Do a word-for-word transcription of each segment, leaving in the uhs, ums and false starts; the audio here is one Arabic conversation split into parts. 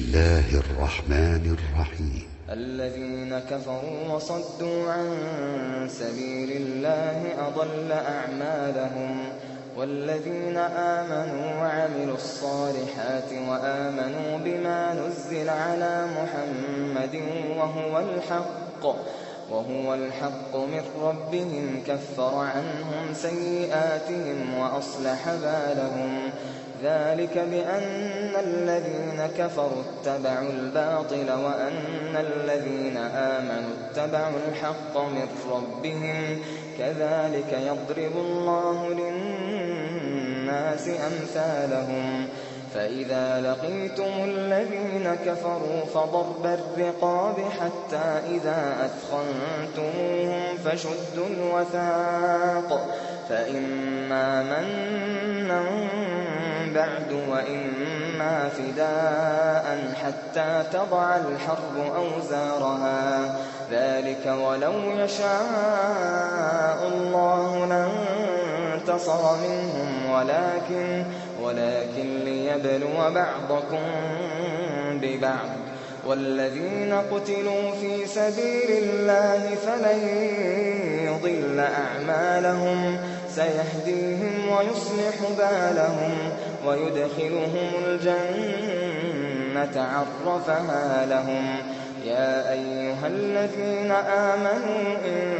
الله الرحمن الرحيم. الذين كفروا وصدوا عن سبيل الله أضل أعمالهم، والذين آمنوا وعملوا الصالحات وآمنوا بما نزل على محمد وهو الحق وهو الحق من ربهم كفر عنهم سيئاتهم وأصلح بالهم. ذلك بأن الذين كفروا اتبعوا الباطل وأن الذين آمنوا اتبعوا الحق من ربهم، كذلك يضرب الله للناس أمثالهم. فإذا لقيتم الذين كفروا فضرب الرقاب حتى إذا أثخنتموهم فشدوا الوثاق، فإما منا بعد وإما فداء حتى تضع الحرب أوزارها، ذلك ولو يشاء الله لانتصر منهم ولكن ولكن ليبلو بعضكم ببعض. والذين قتلوا في سبيل الله فلن يضل أعمالهم، سيهديهم ويصلح بالهم ويدخلهم الجنة عرفها لهم. يا أيها الذين آمنوا إن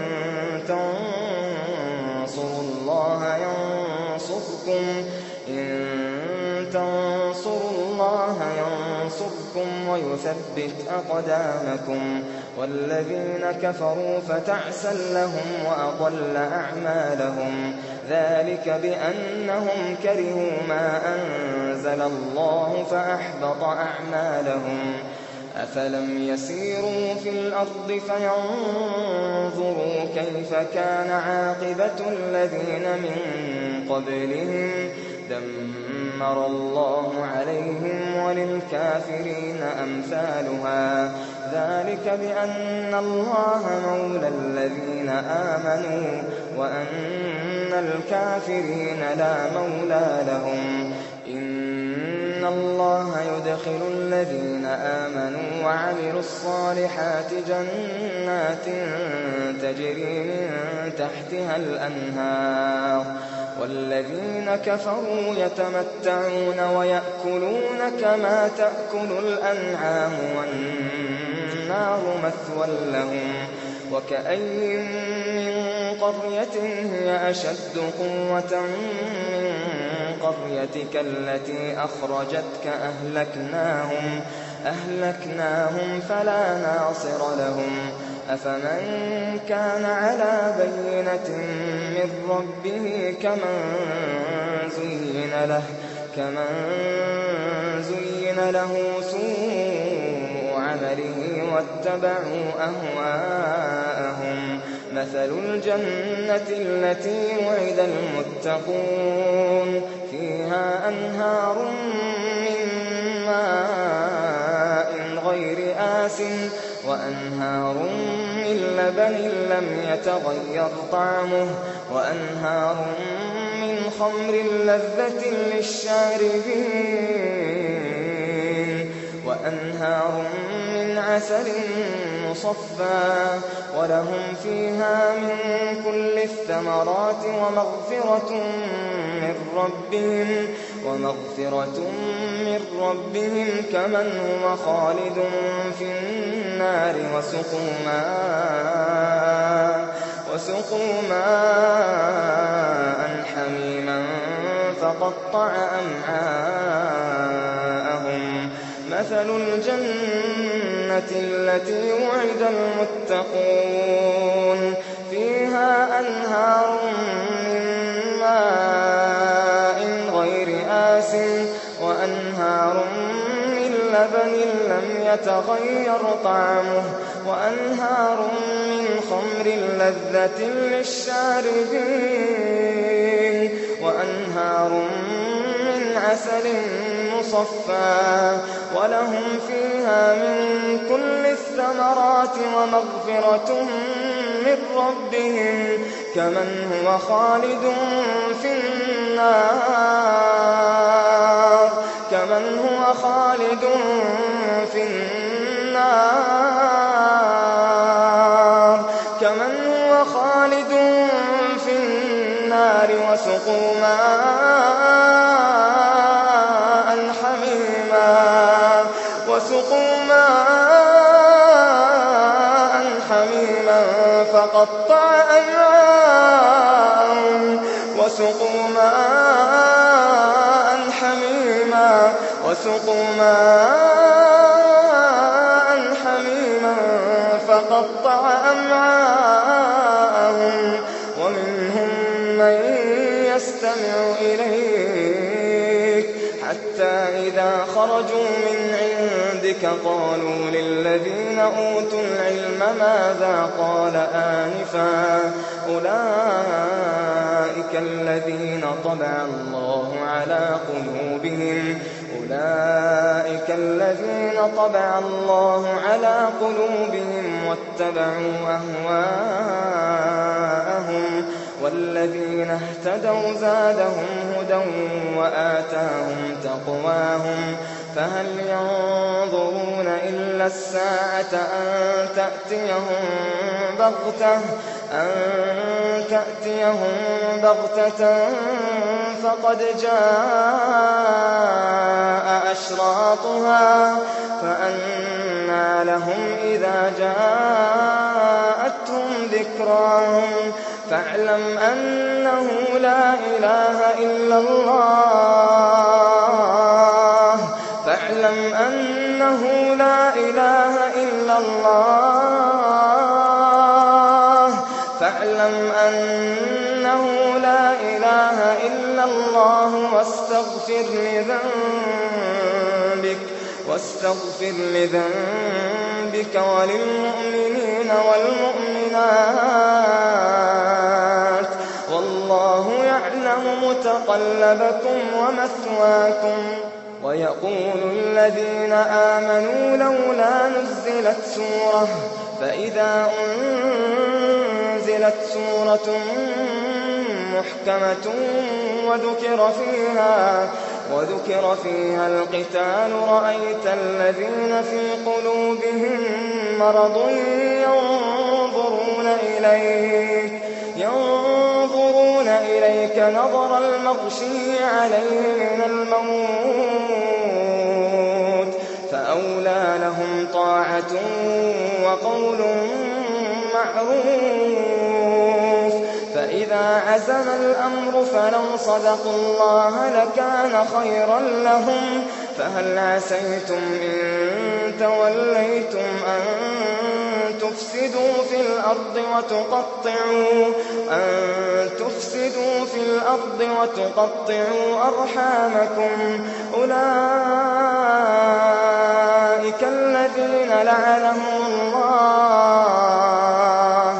تنصروا الله ينصركم إن تنصروا الله ينصركم ويثبت أقدامكم. والذين كفروا فتعسا لهم وأضل أعمالهم، ذلك بأنهم كرهوا ما أنزل الله فأحبط أعمالهم. أفلم يسيروا في الأرض فينظروا كيف كان عاقبة الذين من قبلهم، دمر الله عليهم وللكافرين أمثالها. ذلك بأن الله مولى الذين آمنوا وأن الكافرين لا مولى لهم. إن الله يدخل الذين آمنوا وعملوا الصالحات جنات تجري من تحتها الأنهار، والذين كفروا يتمتعون ويأكلون كما تأكل الأنعام والنار مثوى لهم. وكأي من قرية هي أشد قوة من قريتك التي أخرجتك أهلكناهم أهلكناهم فلا ناصر لهم. أفمن كان على بينة من ربه كمن زين له كمن زين له سوء عمله واتبعوا أهواءهم. مثل الجنة التي وعد المتقون فيها أنهار من ماء غير آسٍ وأنهار من لبن لم يتغير طعمه وأنهار من خمر لذة للشاربين وأنهار من عسل مصفى ولهم فيها من كل الثمرات ومغفرة من ربهم ومغفرة من ربهم كمن هو خالد في النار وسقوا ماء وسقوا ماء حميما فقطع أمعاءهم. مثل الجنة التي وعد المتقون فيها أنهار من ماء غير آسٍ وأنهار من لبن لم يتغير طعمه وأنهار من خمر لذة للشاربين وأنهار من عسل مصفى ولهم فيها من كل الثمرات ومغفرة من ربهم كمن هو خالد في النار كمن هو خالد في النار كمن هو خالد في النار وسقوا ماء حميما وسقوا ماء حميما فقطع أمعاءهم وسقوا ماء حميما وسقوا ماء حميما فقطع أمعاءهم ومنهم من يستمع إليك حتى إذا خرجوا من عندك قالوا للذين أوتوا العلم ماذا قال آنفا أولئك الذين طبع الله على قلوبهم أولئك الذين طبع الله على قلوبهم واتبعوا أهواءهم والذين اهتدوا زادهم هدى وآتاهم تقواهم فهل ينظرون إلا الساعة أن تأتيهم بغتة أن تأتيهم بغتة فقد جاء أشراطها فأنى لهم إذا جاءتهم ذكراهم فاعلم أنه لا إله إلا الله فاعلم أنه لا إله إلا الله فاعلم أنه لا إله إلا الله واستغفر لذنبك واستغفر لذنبك وللمؤمنين والمؤمنات والله يعلم متقلبكم ومثواكم ويقول الذين آمنوا لولا نزلت سورة فإذا أنزلت سورة محكمة وذكر فيها وذكر فيها القتال رأيت الذين في قلوبهم مرض ينظرون إليك ينظرون إليك نظر المغشي عليه من الموت فأولى لهم طاعة وقول معروف فإذا عزم الأمر فلو صدقوا الله لكان خيرا لهم فهل عسيتم إن توليتم أن تفسدوا في الأرض وتقطعوا أن تفسدوا في الأرض وتقطعوا أرحامكم أولئك الذين لعنهم الله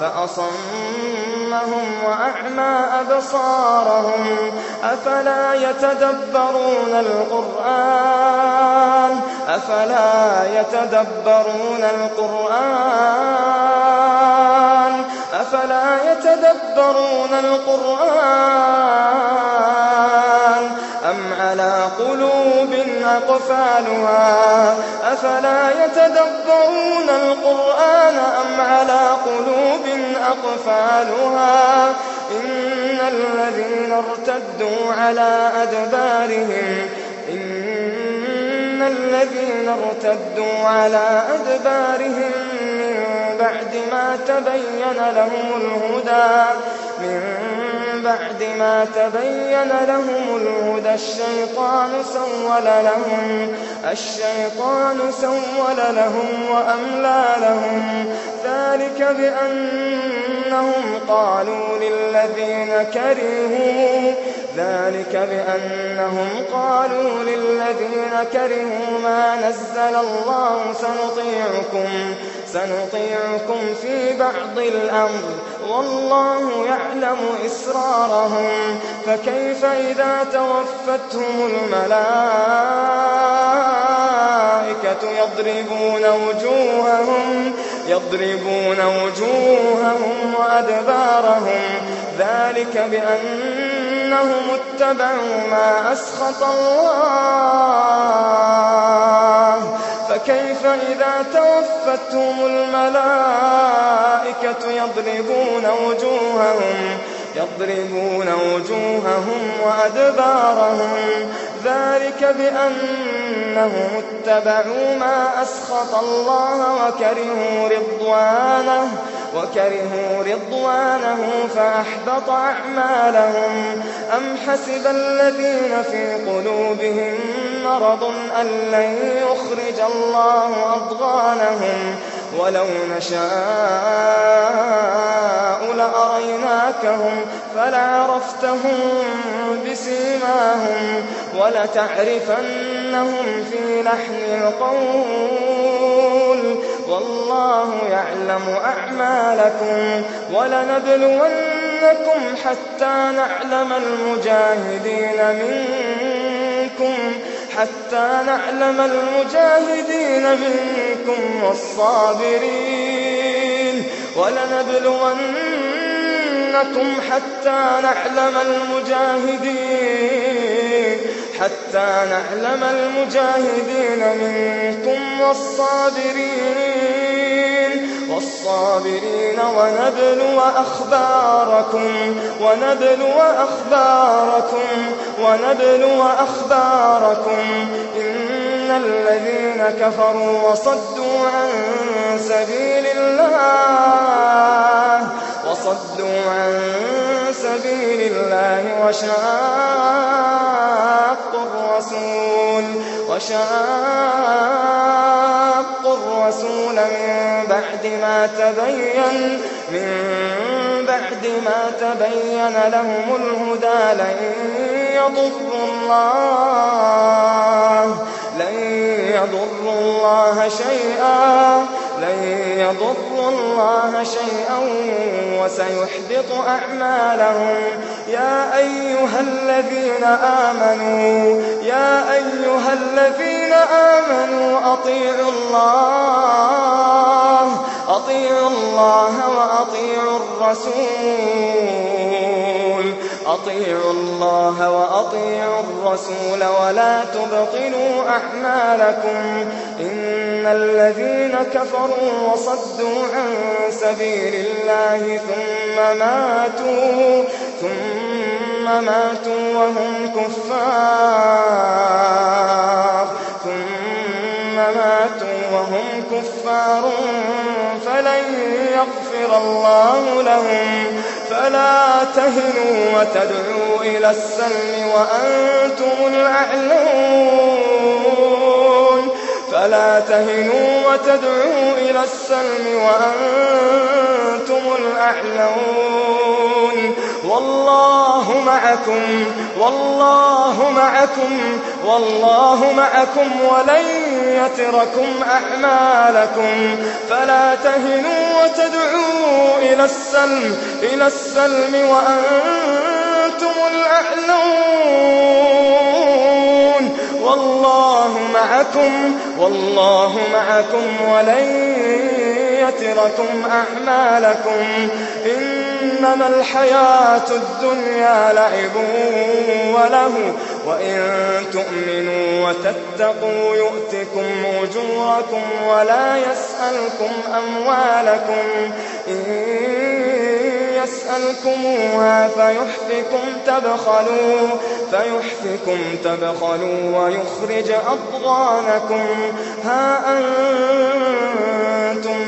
فأصمهم وأعمى أبصارهم أفلا يتدبرون القرآن أفلا يتدبرون القرآن أفلا يتدبرون القرآن أم على قلوب أقفالها أفلا يتدبرون القرآن أم على قلوب أقفالها إن الذين ارتدوا على أدبارهم إن الذين ارتدوا على أدبارهم من بعد ما تبين لهم الهدى من بعد ما تبين لهم الهدى الشيطان سول لهم الشيطان سول لهم وأملى لهم ذلك بأنهم قالوا للذين كرهوا ذلك بأنهم قالوا للذين كرهوا ما نزل الله سنطيعكم سنطيعكم في بعض الأمر والله يعلم إسرارهم فكيف إذا توفتهم الملائكة يضربون وجوههم يضربون وجوههم وأدبارهم ذلك بأنهم اتبعوا ما أسخط الله فكيف إذا توفتهم الملائكة يضربون وجوههم يضربون وجوههم وأدبارهم ذلك بأنهم اتبعوا ما أسخط الله وكرهوا رضوانه وكرهوا رضوانه فأحبط أعمالهم. أم حسب الذين في قلوبهم مرض أن لن يخرج الله أضغانهم ولو نشاء لأريناكهم فلعرفتهم بسيماهم ولتعرفنهم في لحن القول والله يعلم أعمالكم. ولنبلونكم حتى نعلم المجاهدين منكم حتى نعلم المجاهدين منكم والصابرين ولنبلونكم حتى نعلم المجاهدين حتى نعلم المجاهدين منكم والصابرين والصابرين ونبلو أخباركم ونبلو أخباركم ونبلو أخباركم إن الذين كفروا وصدوا عن سبيل الله وصدوا عن سبيل الله وشاقوا الرسول وشاقوا الرسول من بعد ما تبين من بعد ما تبين لهم الهدى لن يضروا الله لن يضروا الله شيئا لن يضروا الله شيئا وسيحبط أعمالهم. يا أيها الذين آمنوا يا أيها الذين آمنوا أطيعوا الله أطيعوا الله وأطيعوا الرسول أطيعوا الله وأطيعوا الرسول ولا تبطلوا أعمالكم إن الذين كفروا وصدوا عن سبيل الله ثم ماتوا ثم ماتوا وهم كفار ثم ماتوا وهم كفار فلن يغفر الله لهم. فلا تهنوا وتدعوا إلى السلم وأنتم الأعلون فلا تهنوا وتدعوا إلى السلم وأنتم الأعلون والله معكم والله معكم والله معكم ولن يتركم أعمالكم. فلا تهنوا وتدعوا إلى السلم إلى السلم وأنتم الأعلون والله معكم والله معكم ولن يتركم أعمالكم. إنما الحياة الدنيا لعب وله وإن تؤمنوا وتتقوا يؤتكم أجوركم ولا يسألكم أموالكم إن يسألكموها فيحفكم تبخلوا فيحفكم تبخلوا ويخرج أضغانكم. ها أنتم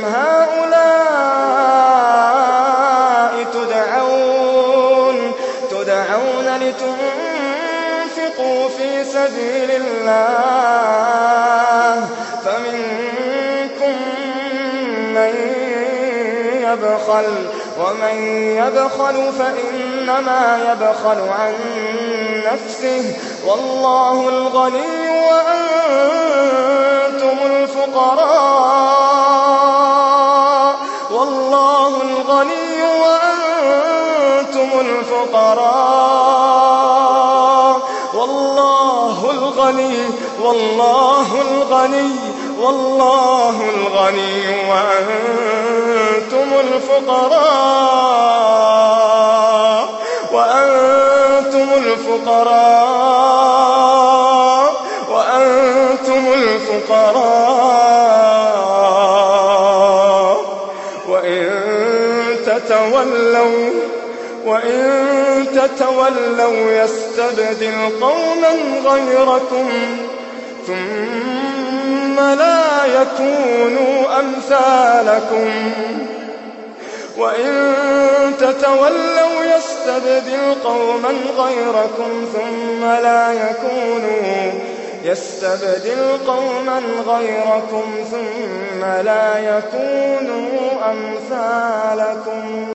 هؤلاء تدعون تدعون لتنفقوا في سبيل الله فمنكم من يبخل ومن يبخل فإنما يبخل عن نفسه والله الغني وأنتم الفقراء والله الغني وأنتم الفقراء والله الغني والله الغني والله الغني وأنتم الفقراء وأنتم الفقراء وأنتم الفقراء تتولوا وإن تتولوا يستبدل قوما غيركم ثم لا يكونوا أمثالكم وإن تتولوا يستبدل قوما غيركم ثم لا يكونوا يستبدل قوما غيركم ثم لا يكونوا أمثالكم.